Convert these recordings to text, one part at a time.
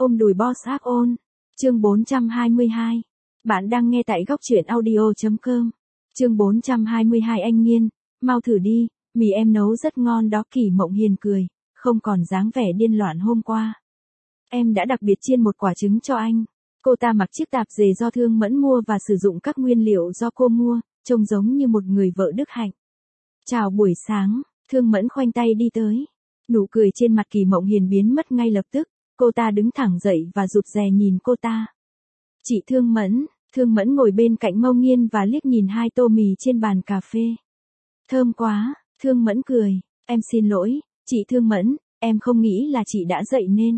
Ôm đùi boss áp ôn. Chương 422. Bạn đang nghe tại góc truyện audio.com. Chương 422 anh Nghiên, mau thử đi, mì em nấu rất ngon đó. Kỷ Mộng Hiền cười, không còn dáng vẻ điên loạn hôm qua. Em đã đặc biệt chiên một quả trứng cho anh. Cô ta mặc chiếc tạp dề do Thương Mẫn mua và sử dụng các nguyên liệu do cô mua, trông giống như một người vợ đức hạnh. Chào buổi sáng, Thương Mẫn khoanh tay đi tới. Nụ cười trên mặt Kỷ Mộng Hiền biến mất ngay lập tức, cô ta đứng thẳng dậy và rụt rè nhìn cô ta. Chị Thương Mẫn ngồi bên cạnh Mông Nghiên và liếc nhìn hai tô mì trên bàn cà phê. Thơm quá, Thương Mẫn cười, em xin lỗi, chị Thương Mẫn, em không nghĩ là chị đã dậy nên.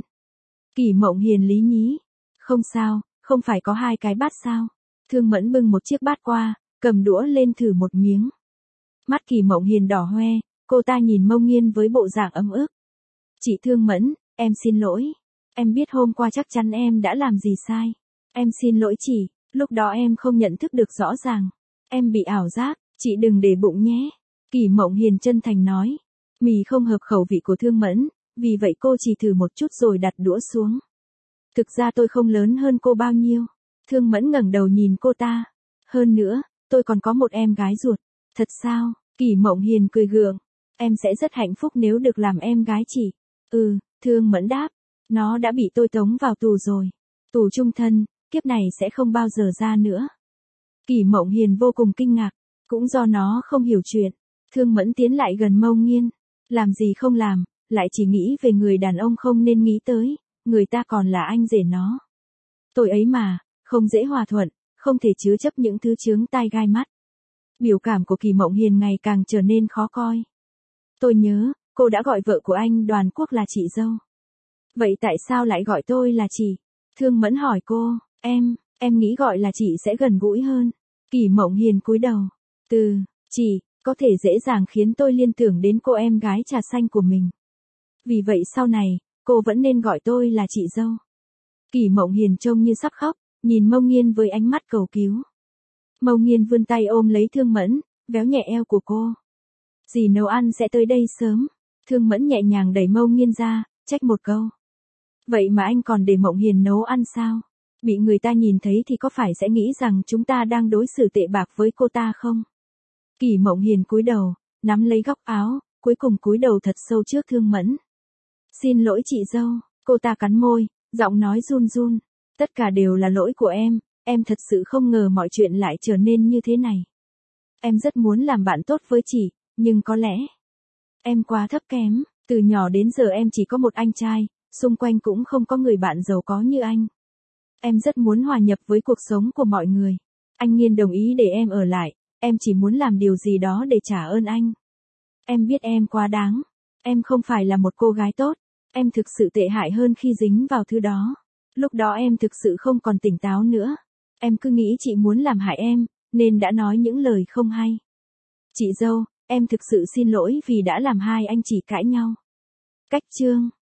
Kỷ Mộng Hiền lý nhí, không sao, không phải có hai cái bát sao. Thương Mẫn bưng một chiếc bát qua, cầm đũa lên thử một miếng. Mắt Kỷ Mộng Hiền đỏ hoe, cô ta nhìn Mông Nghiên với bộ dạng ấm ức. Chị Thương Mẫn, em xin lỗi. Em biết hôm qua chắc chắn em đã làm gì sai. Em xin lỗi chị, lúc đó em không nhận thức được rõ ràng. Em bị ảo giác, chị đừng để bụng nhé. Kỷ Mộng Hiền chân thành nói. Mì không hợp khẩu vị của Thương Mẫn, vì vậy cô chỉ thử một chút rồi đặt đũa xuống. Thực ra tôi không lớn hơn cô bao nhiêu. Thương Mẫn ngẩng đầu nhìn cô ta. Hơn nữa, tôi còn có một em gái ruột. Thật sao? Kỷ Mộng Hiền cười gượng. Em sẽ rất hạnh phúc nếu được làm em gái chị. Ừ, Thương Mẫn đáp. Nó đã bị tôi tống vào tù rồi. Tù chung thân, kiếp này sẽ không bao giờ ra nữa. Kỷ Mộng Hiền vô cùng kinh ngạc. Cũng do nó không hiểu chuyện. Thương Mẫn tiến lại gần Mông Nghiên. Làm gì không làm, lại chỉ nghĩ về người đàn ông không nên nghĩ tới. Người ta còn là anh rể nó. Tôi ấy mà, không dễ hòa thuận, không thể chứa chấp những thứ chướng tai gai mắt. Biểu cảm của Kỷ Mộng Hiền ngày càng trở nên khó coi. Tôi nhớ, cô đã gọi vợ của anh Đoàn Quốc là chị dâu. Vậy tại sao lại gọi tôi là chị? Thương Mẫn hỏi cô, em nghĩ gọi là chị sẽ gần gũi hơn. Kỷ Mộng Hiền cúi đầu. Từ, chị, có thể dễ dàng khiến tôi liên tưởng đến cô em gái trà xanh của mình. Vì vậy sau này, cô vẫn nên gọi tôi là chị dâu. Kỷ Mộng Hiền trông như sắp khóc, nhìn Mông Nghiên với ánh mắt cầu cứu. Mông Nghiên vươn tay ôm lấy Thương Mẫn, véo nhẹ eo của cô. Dì nấu ăn sẽ tới đây sớm. Thương Mẫn nhẹ nhàng đẩy Mông Nghiên ra, trách một câu. Vậy mà anh còn để Mộng Hiền nấu ăn sao? Bị người ta nhìn thấy thì có phải sẽ nghĩ rằng chúng ta đang đối xử tệ bạc với cô ta không? Kỷ Mộng Hiền cúi đầu, nắm lấy góc áo, cuối cùng cúi đầu thật sâu trước Thương Mẫn. Xin lỗi chị dâu, cô ta cắn môi, giọng nói run run. Tất cả đều là lỗi của em thật sự không ngờ mọi chuyện lại trở nên như thế này. Em rất muốn làm bạn tốt với chị, nhưng có lẽ em quá thấp kém, từ nhỏ đến giờ em chỉ có một anh trai, xung quanh cũng không có người bạn giàu có như anh. Em rất muốn hòa nhập với cuộc sống của mọi người. Anh Nghiên đồng ý để em ở lại, em chỉ muốn làm điều gì đó để trả ơn anh. Em biết em quá đáng, em không phải là một cô gái tốt, em thực sự tệ hại hơn khi dính vào thứ đó. Lúc đó em thực sự không còn tỉnh táo nữa. Em cứ nghĩ chị muốn làm hại em, nên đã nói những lời không hay. Chị dâu, em thực sự xin lỗi vì đã làm hai anh chị cãi nhau. Cách chương